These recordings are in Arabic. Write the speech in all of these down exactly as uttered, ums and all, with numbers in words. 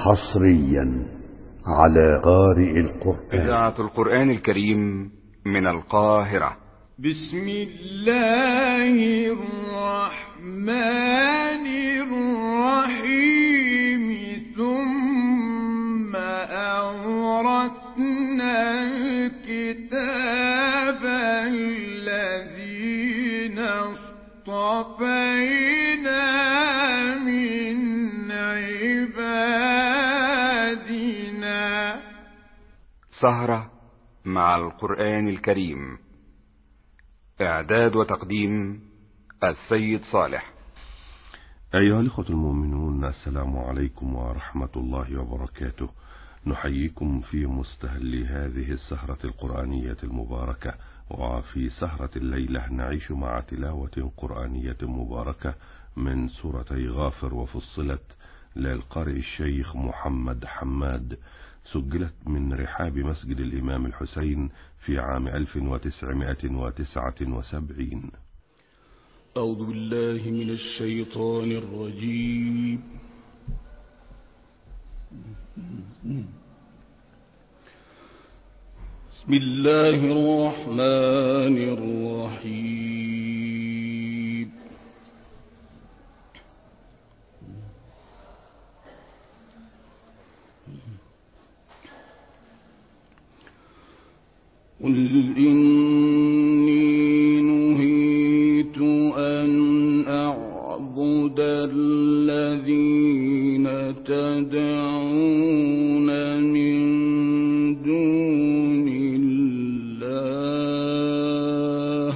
حصريا على قارئ القرآن. إذاعة القرآن الكريم من القاهرة. بسم الله الرحمن الرحيم. ثم أورثنا الكتاب الذين اصطفينا من عبادنا. سهرة مع القرآن الكريم. إعداد وتقديم السيد صالح. أيها الأخوة المؤمنون، السلام عليكم ورحمة الله وبركاته. نحييكم في مستهل هذه السهرة القرآنية المباركة. وفي سهرة الليلة نعيش مع تلاوة قرآنية مباركة من سورتي غافر وفصلت للقارئ الشيخ محمد حماد، سجلت من رحاب مسجد الإمام الحسين في عام ألف وتسعمائة وتسعة وسبعين. أعوذ بالله من الشيطان الرجيم. بسم الله الرحمن الرحيم. قل إني نهيت أن أعبد الذين تدعون من دون الله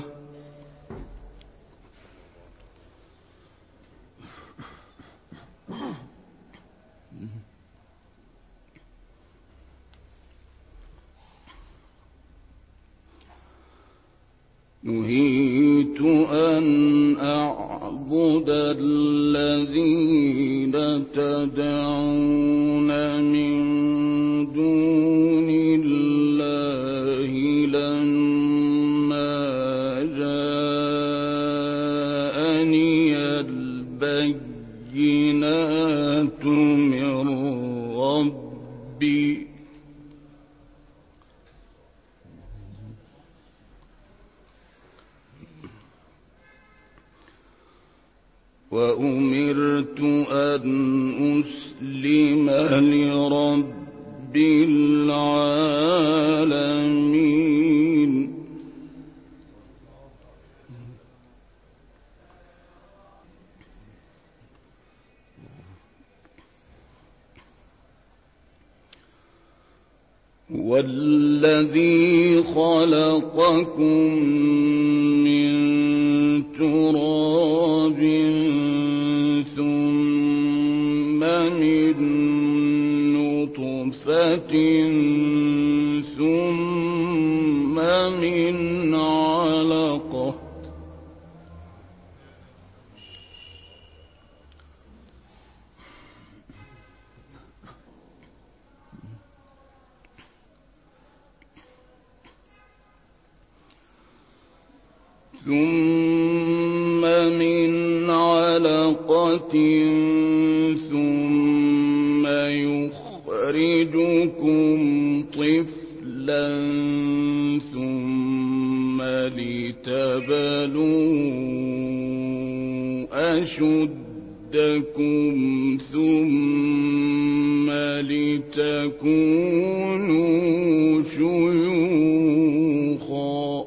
نهيت أن أعبد الذين تدعون من دون الله لما جاءني البينات من ربي وأمرت أن أسلم لرب العالمين. والذي خلقكم من تراب ثم من نطفة ثم من علقة ثم من علقة ثم يخرجكم طفلا ثم لتبلوا أشدكم ثم لتكونوا شيوخا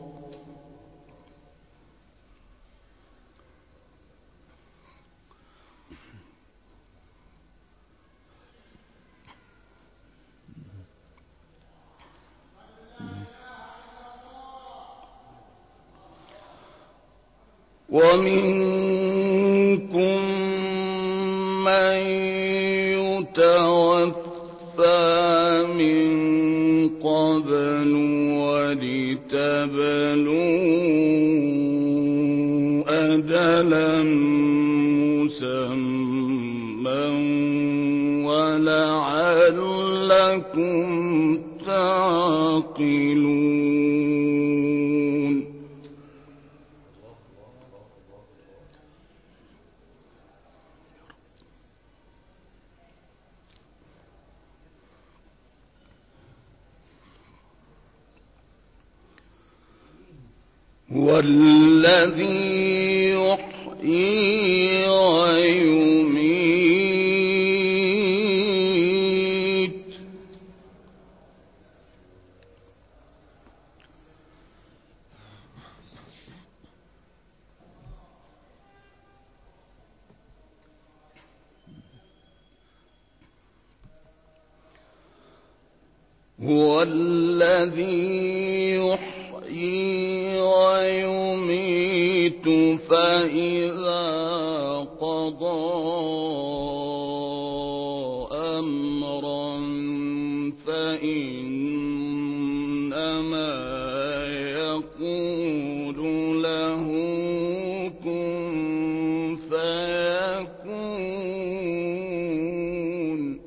ومنكم من يتوفى من قبل ولتبلوا أجلا مسمى ولعلكم تعقلون. هو الذي يحيي ويميت هو الذي يحيي ويميت فإذا قضى أمرا فإنما يقول له كن فيكون.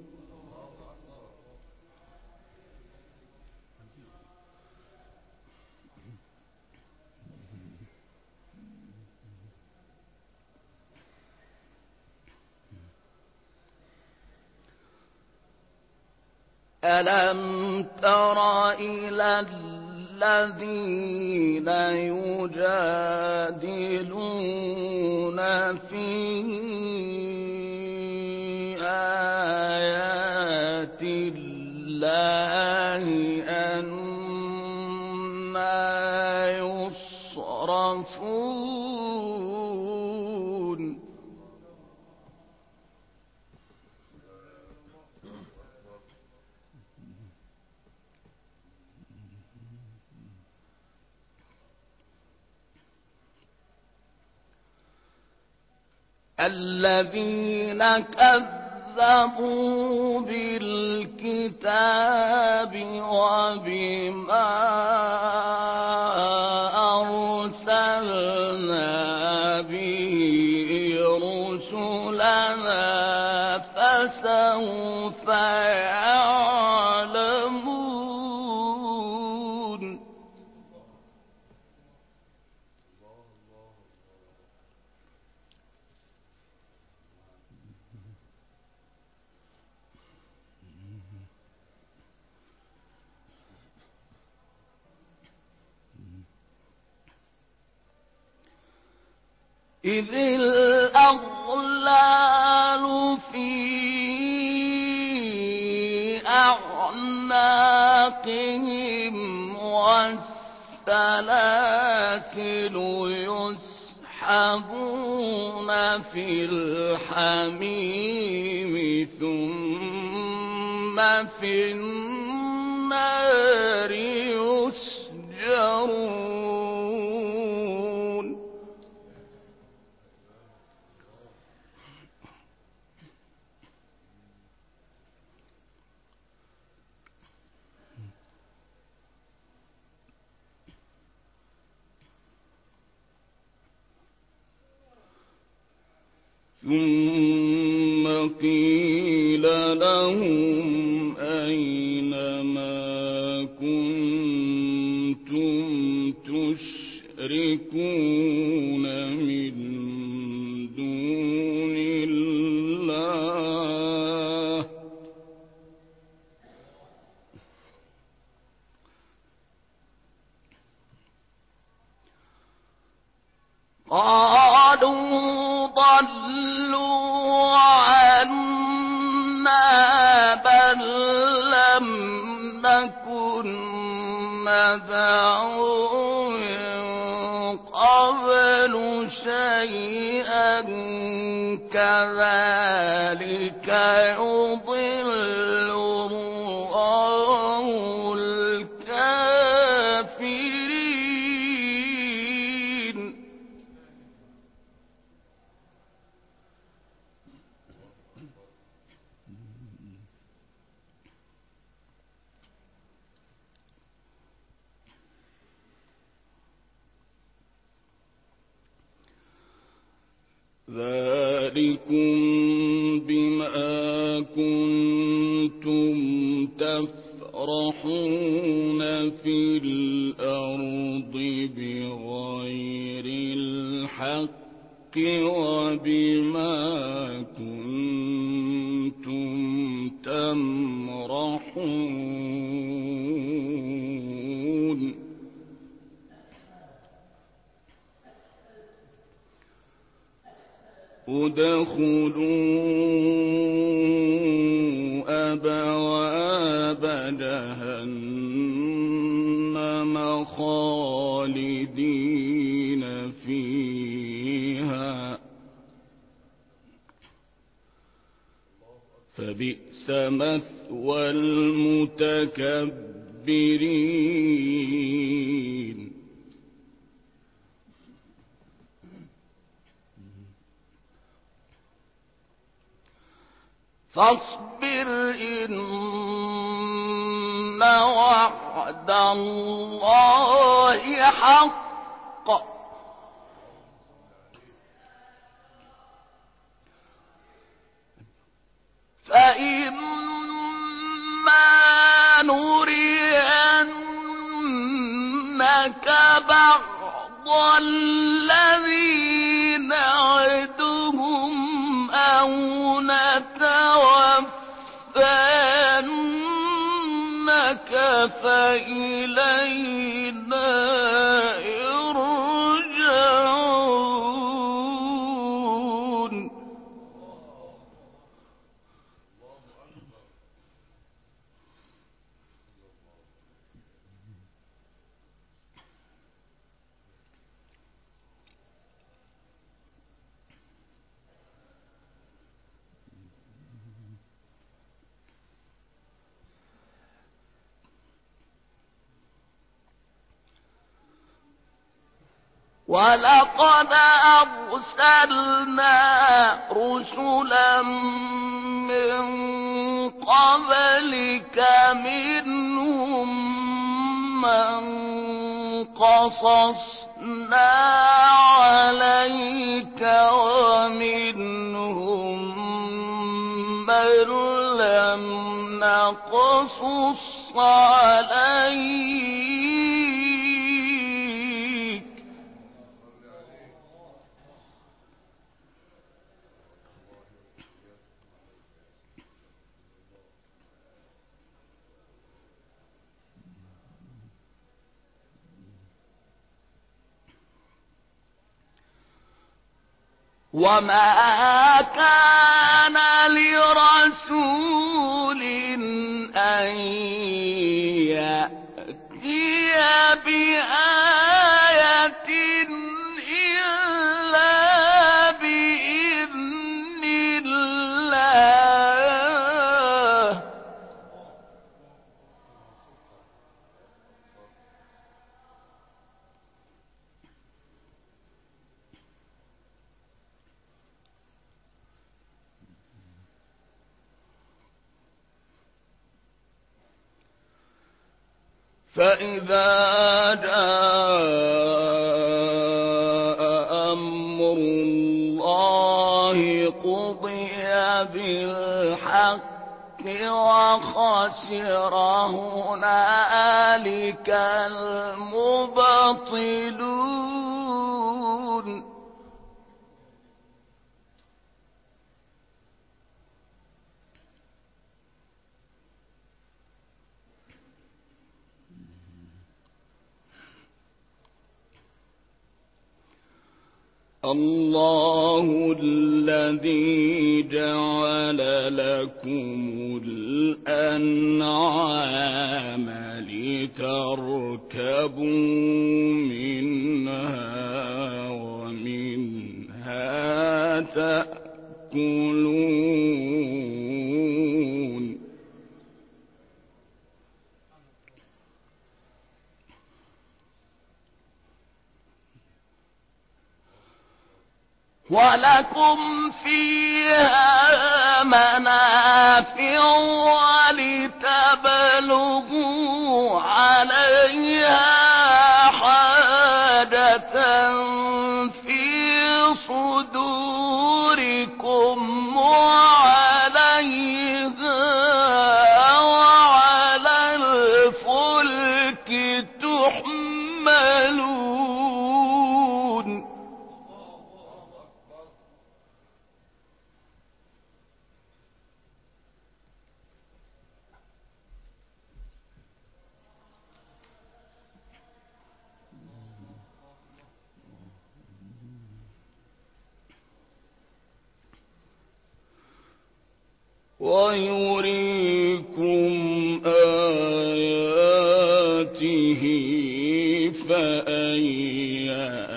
ألم تر إلى الذين يجادلون في آيات الله أنى يصرفون الذين كذبوا بالكتاب وبما أرسلنا به رسلنا فسوف يعلمون. إذ الأغلال في أعناقهم والسلاسل يسحبون في الحميم ثم في النار يسجرون. ثم قيل لهم أين ما كنتم تشركون من دون الله قالوا ضلوا عنا بل لم نكن ندعو من قبل شيئا كذلك يضل الله الكافرين. ذلكم بما كنتم تفرحون في الأرض بغير الحق وبما كنتم تمرحون. ادخلوا أبواب جهنم خالدين فيها فبئس مثوى المتكبرين. فاصبر إن وعد الله حق فإما نرينك بعض الذي نعدهم أو نتوفينك فإلينا يرجعون. ولقد أرسلنا رسلا من قبلك منهم من قصصنا عليك ومنهم من لم نقصص عليك وما كان لرسول أن يأتي بآية إلا بإذن الله فإذا جاء أمر الله قضي بالحق وخسر هنالك المبطلون. الله الذي جعل لكم الأنعام لتركبوا منها ومنها تأكلون. ولكم فيها منافع ولتبلغوا عليها حاجة في صدوركم وعليها وعلى الفلك تحملون. ويريكم آياته فأي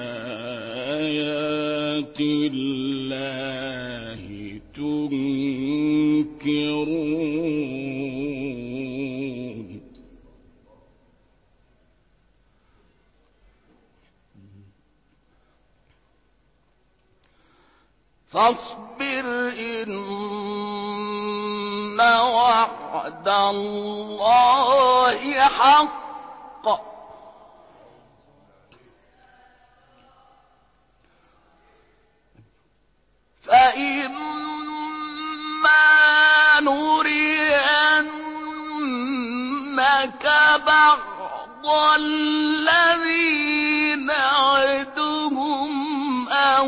آيات الله تنكرون فاصبر إن وعد الله حق فإما نرينك بعض الذي نعدهم أو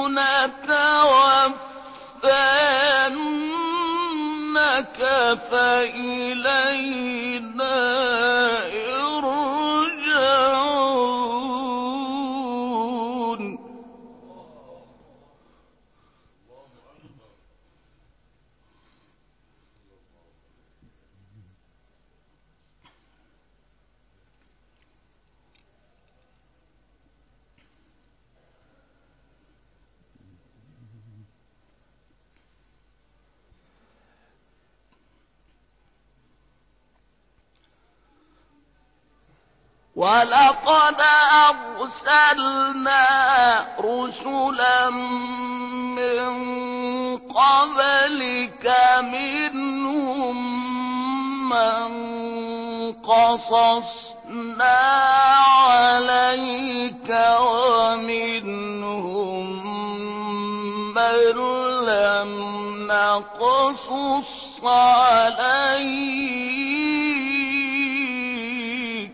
نتوفينك فإلينا يرجعون ولقد أرسلنا رسلا من قبلك منهم من قصصنا عليك ومنهم من لم نقصص عليك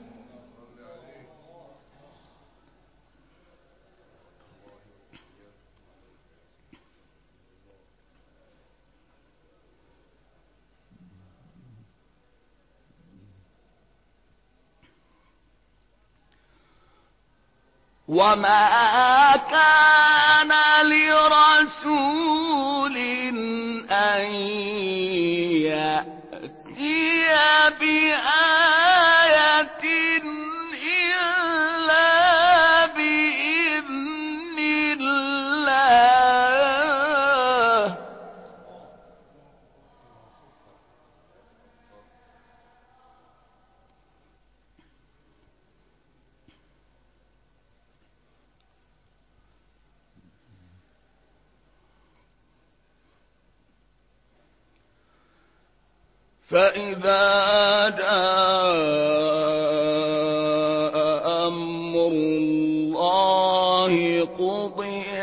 وما كان لرسول أن يأتي بآية إلا بإذن الله فإذا جاء أمر الله قضي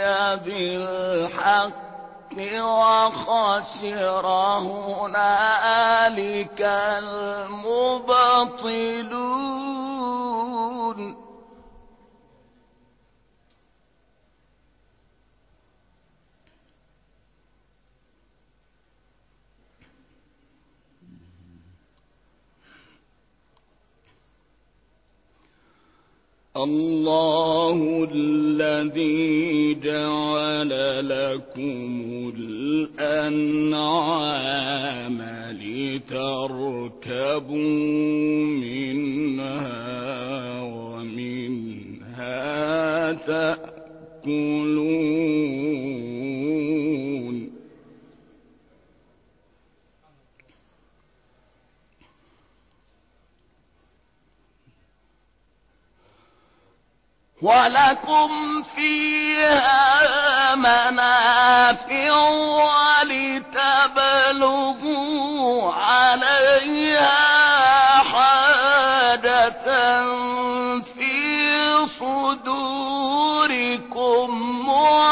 بالحق وخسر هنالك المبطلون الله الذي جعل لكم الأنعام لتركبوا منها ومنها تأكلون ولكم فيها منافع ولتبلغوا عليها حاجة في صدوركم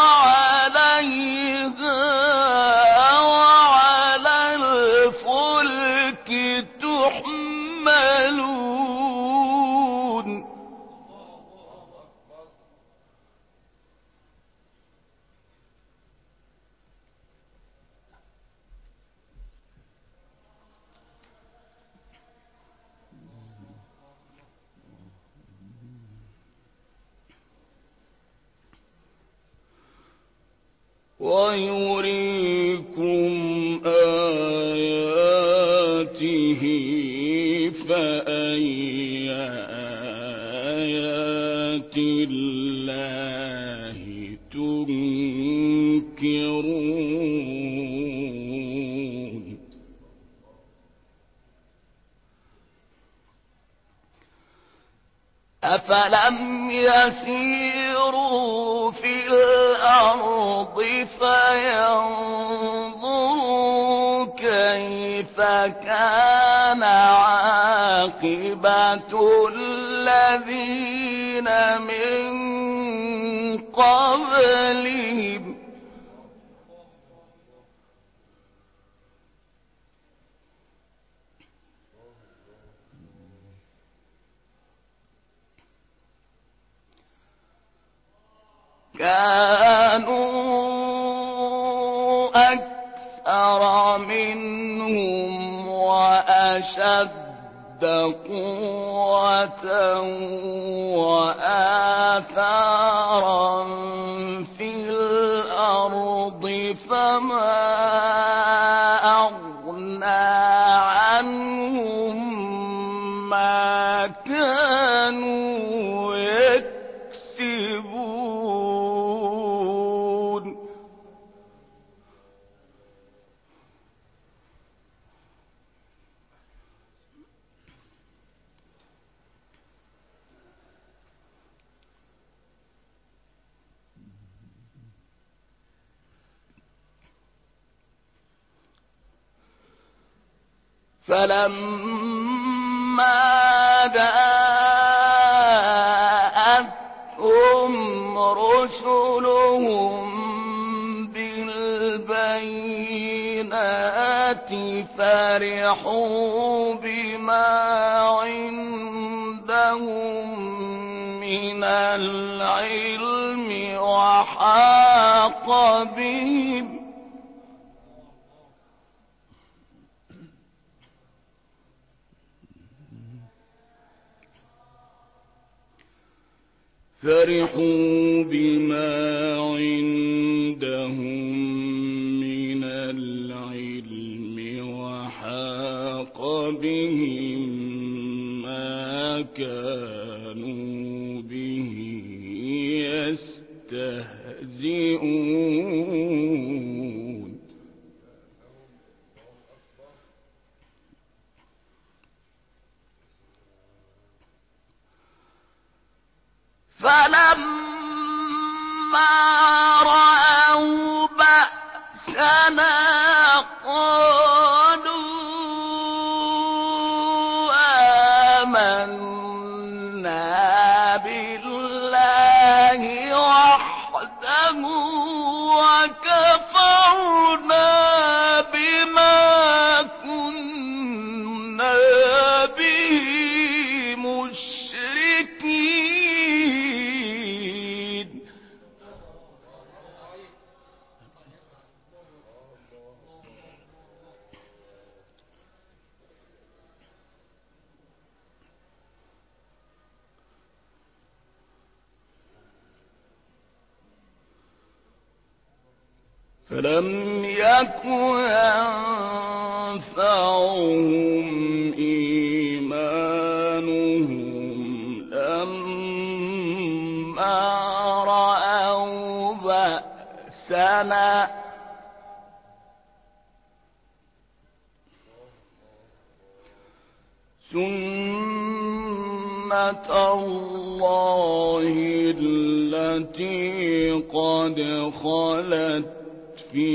وعليها وعلى الفلك تحملون ويريكم آياته أفلم يسيروا في الأرض فينظروا كيف كان عاقبة الذين من قبلهم كانوا أكثر منهم وأشد قوة وآثارا في الأرض فما أغنى عنهم ما كانوا يكسبون فلما جاءتهم رسلهم بالبينات فرحوا بما عندهم من العلم وحاق بهم فرحوا بما عندهم من العلم وحاق بهم ما كانوا به يستهزئون فلما رأوا بأسنا قالوا آمنا بالله وحده وكفرنا بما كنا به مشركين فلم يكن ينفعهم إيمانهم لما رأوا بأسنا سنة الله التي قد خلت في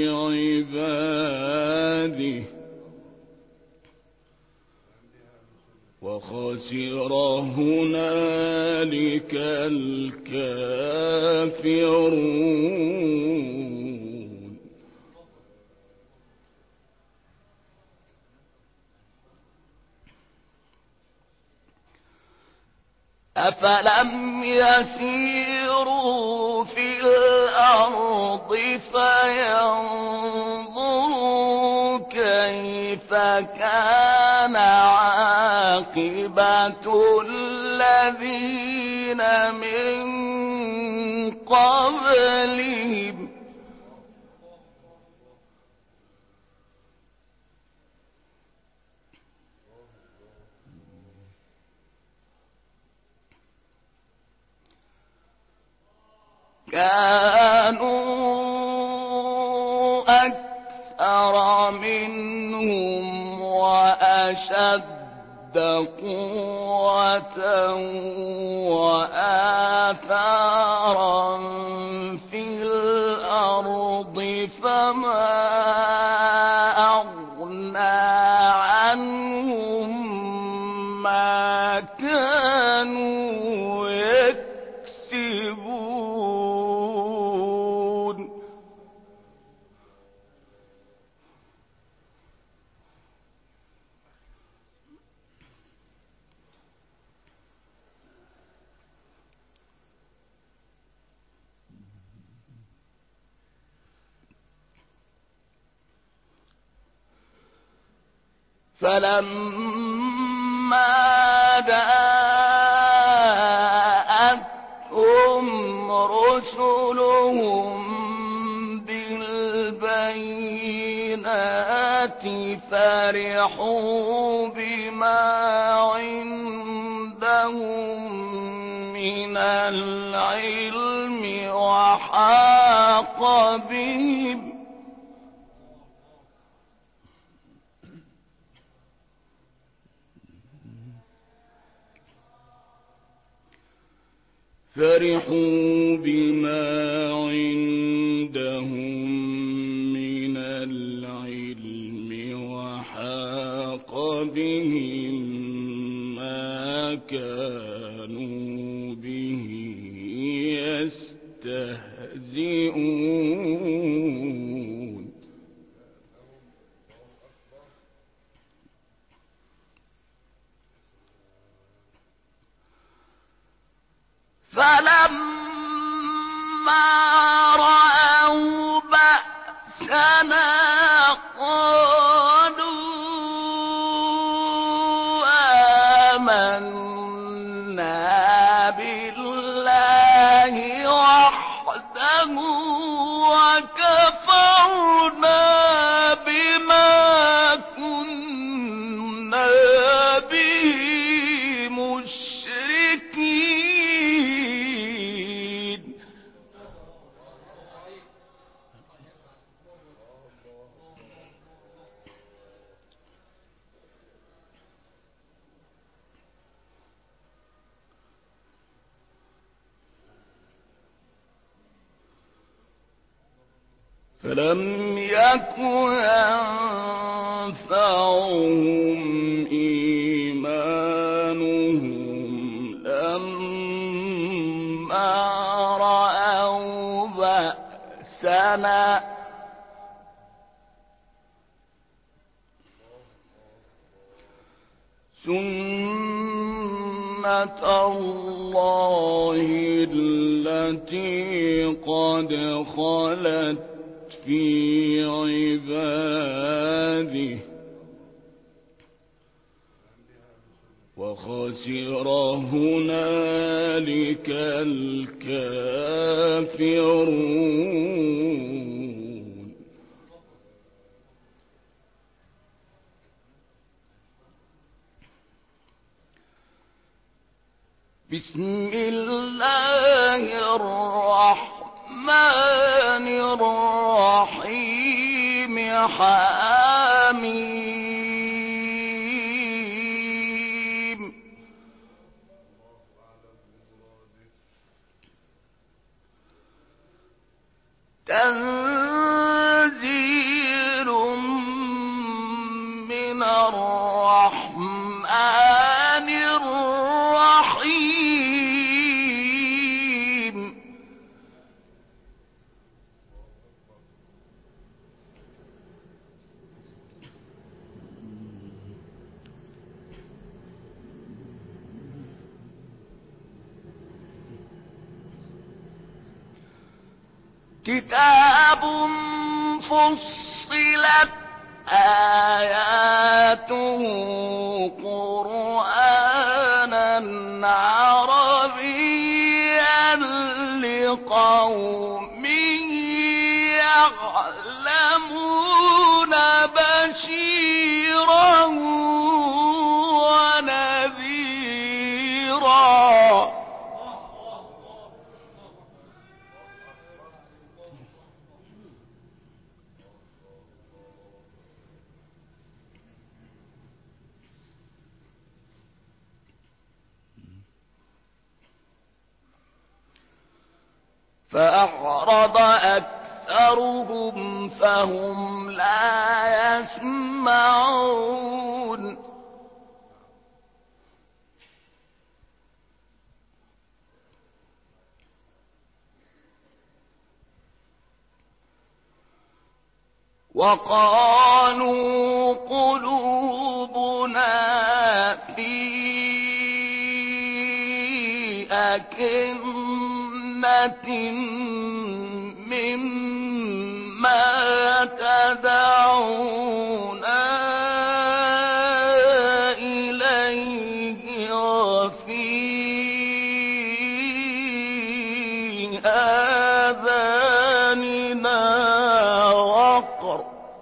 عباده وخسر هنالك الكافرون أفلم يسيروا في الأرض فينظروا كيف كان عاقبة الذين من قبلهم كانوا أكثر منهم وأشد قوة وآثارا في الأرض فما أغنى عنهم ما كانوا يكسبون. فلما جاءتهم رسلهم بالبينات فرحوا بما عندهم من العلم وحاق بهم فرحوا بما عندهم من العلم وحاق بهم ما كانوا به يستهزئون. فلما رأوا بأسنا قالوا آمنا بالله وحده وكفرنا بما كنا به مشركين. فلم يكن ينفعهم إيمانهم لما رأوا بأسنا سنة الله التي قد خلت في عباده وخسر هنالك الكافرون. بسم الله الرحمن الرحيم. حميم. تنزيل من الرحمن الرحيم. كتاب فصلت آياته قرآنا عربيا لقوم يعلمون بشيرا ونذيرا. فأعرض أكثرهم فهم لا يسمعون وقالوا قلوبنا في أكنة مما تدعونا إليه وفي آذاننا وقر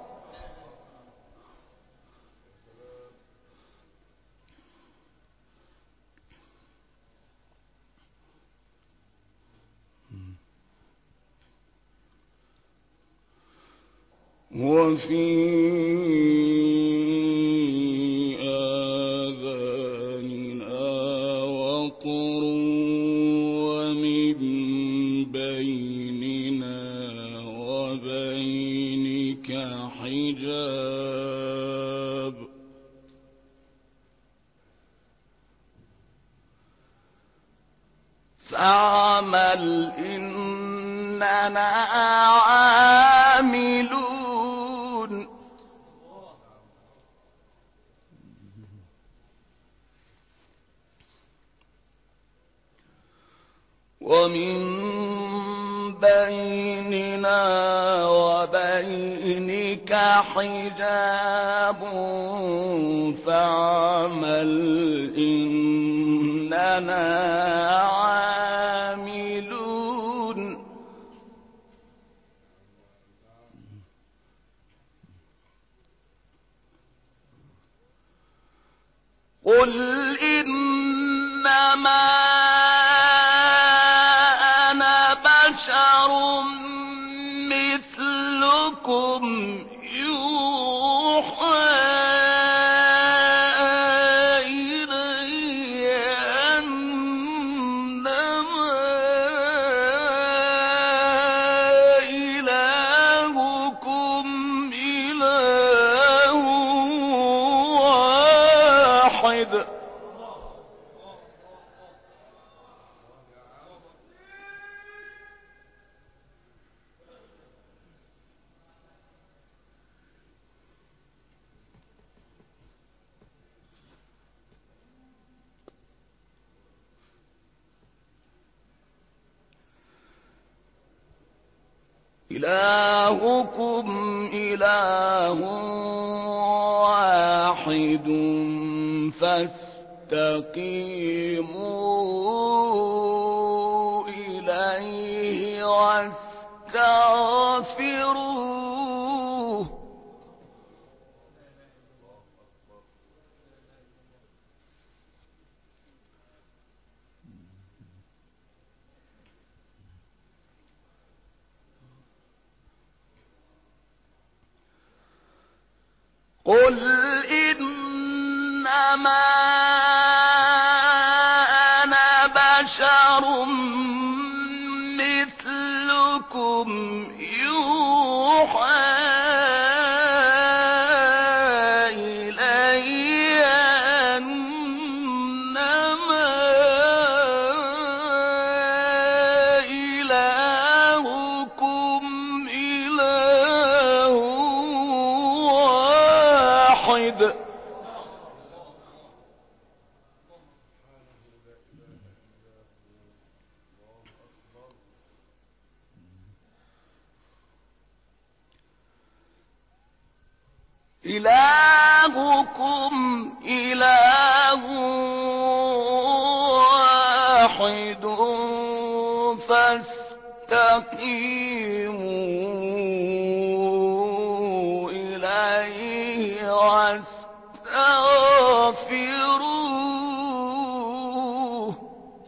وفي آذاننا وقر ومن بيننا وبينك حجاب فاعمل إننا عاملون ومن بيننا وبينك حجاب فاعمل إننا عاملون قل إنما أنا بشر مثلكم يوحى إلي أنما إلهكم إله واحد إلهكم إله واحد فاستقيموا إليه واستغفروه قل إنما أنا بشر مثلكم يوحى إلي أنما إلهكم إله واحد إلهكم إله واحد فاستقيموا إليه واستغفروه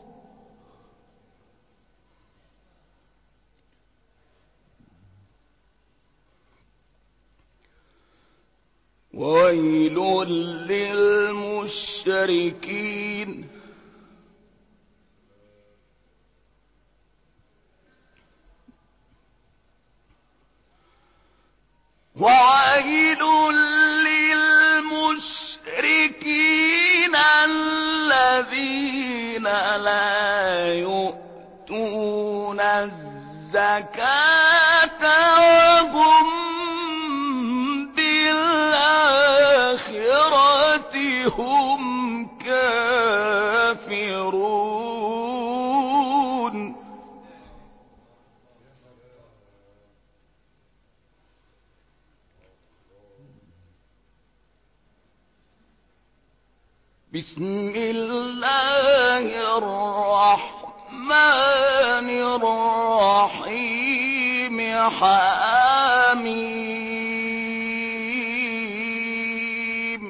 وويل للمشركين وويل للمشركين الذين لا يؤتون الزكاة وهم بالآخرة هم كافرون. بسم الله الرحمن الرحيم. حميم.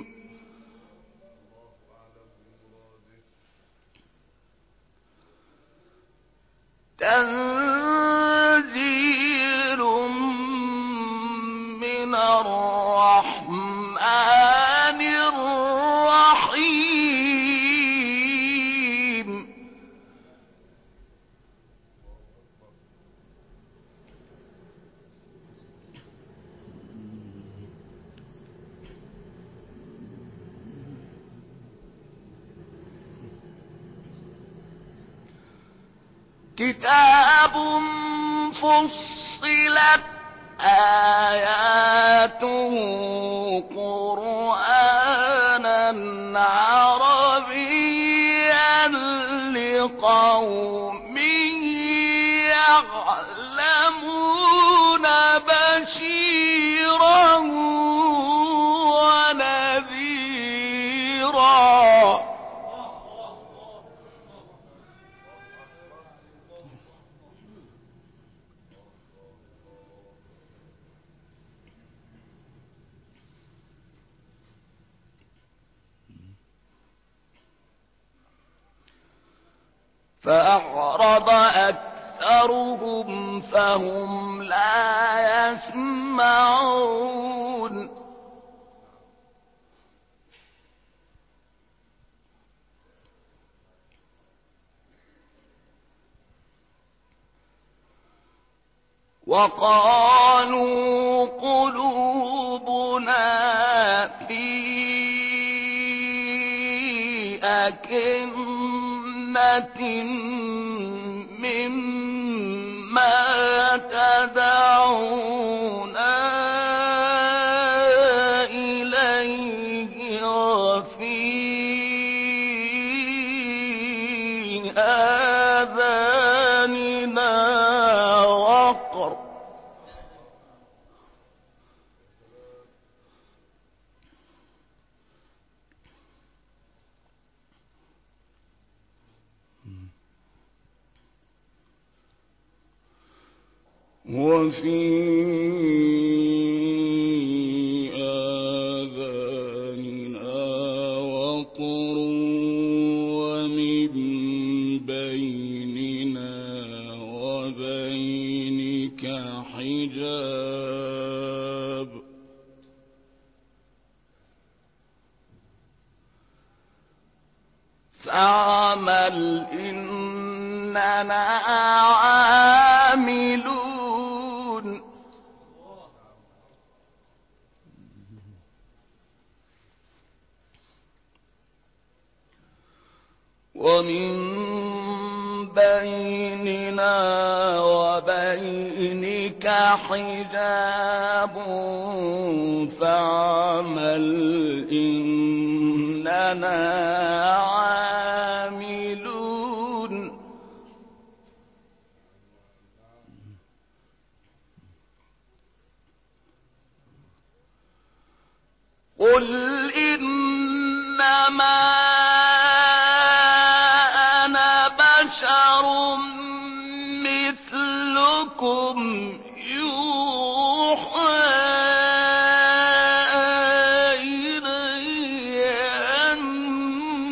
تنزيل من الرحمن الرحيم. كتاب فصلت آياته قرآنا عربيا لقوم يعلمون بشيرا ونذيرا. فأعرض أكثرهم فهم لا يسمعون. وقالوا قلوبنا في أكنة مما تدعونا إليه وفي آذاننا وقر. وفي آذاننا وقر ومن بيننا وبينك حجاب. فاعمل إننا عاملون. ومن بيننا وبينك حجاب فاعمل إننا عاملون. قل إنما مثلكم يوحى إلي أن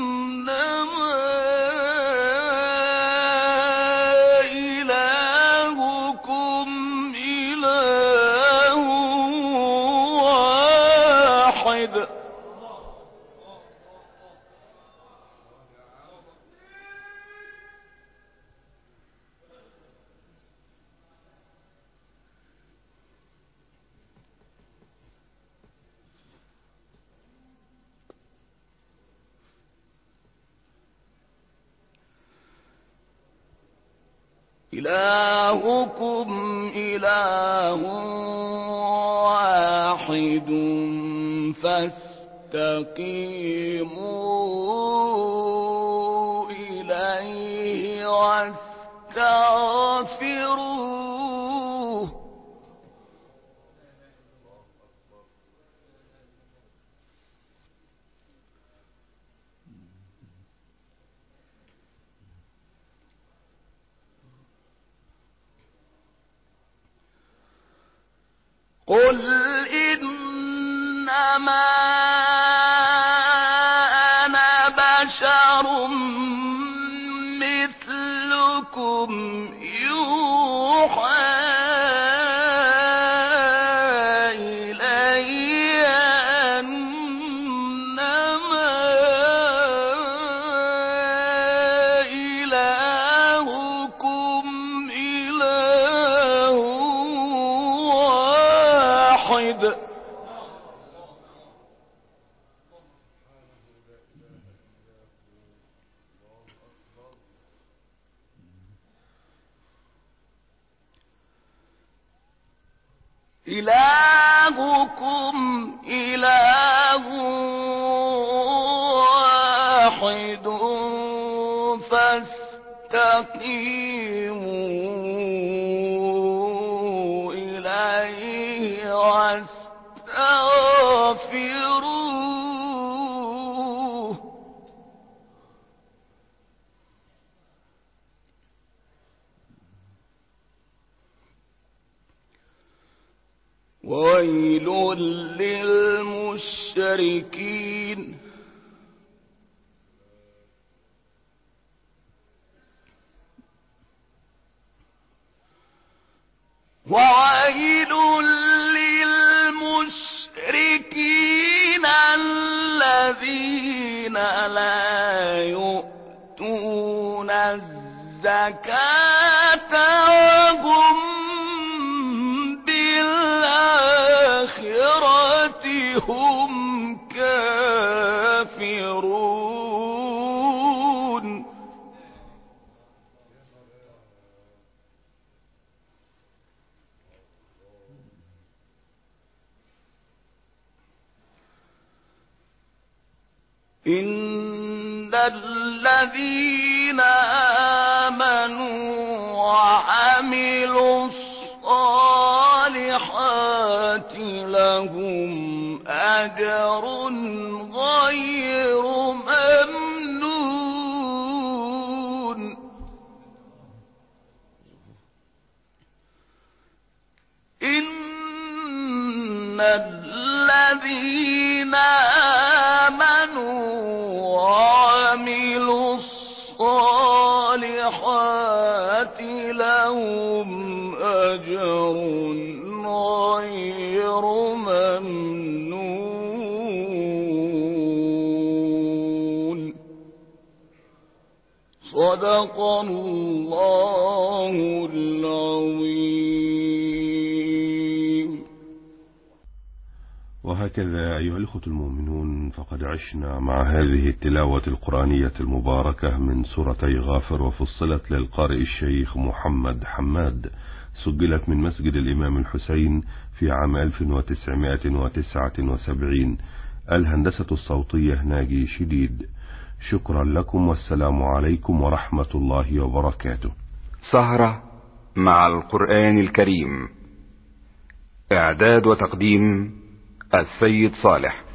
إلهكم إله واحد فاستقيموا إليه واستغفروه قل إنما أنا بشر مثلكم يوحى إلي أنما إلهكم إله واحد إلهكم إله واحد فاستقيموا إليه واستغفروه وويل للمشركين وويل للمشركين الذين لا يؤتون الزكاة وهم بالآخرة هم كافرون إن الذين آمنوا وعملوا الصالحات لهم أجر غير ممنون إن الذين آمنوا وعملوا الصالحات لهم أجر غير ممنون صدق الله العظيم. وهكذا أيها الأخوة المؤمنون فقد عشنا مع هذه التلاوة القرآنية المباركة من سورتي غافر وفصلت للقارئ الشيخ محمد حماد، سجلت من مسجد الإمام الحسين في عام ألف وتسعمائة وتسعة وسبعين. الهندسة الصوتية ناجي شديد. شكرا لكم والسلام عليكم ورحمة الله وبركاته. سهرة مع القرآن الكريم، إعداد وتقديم السيد صالح.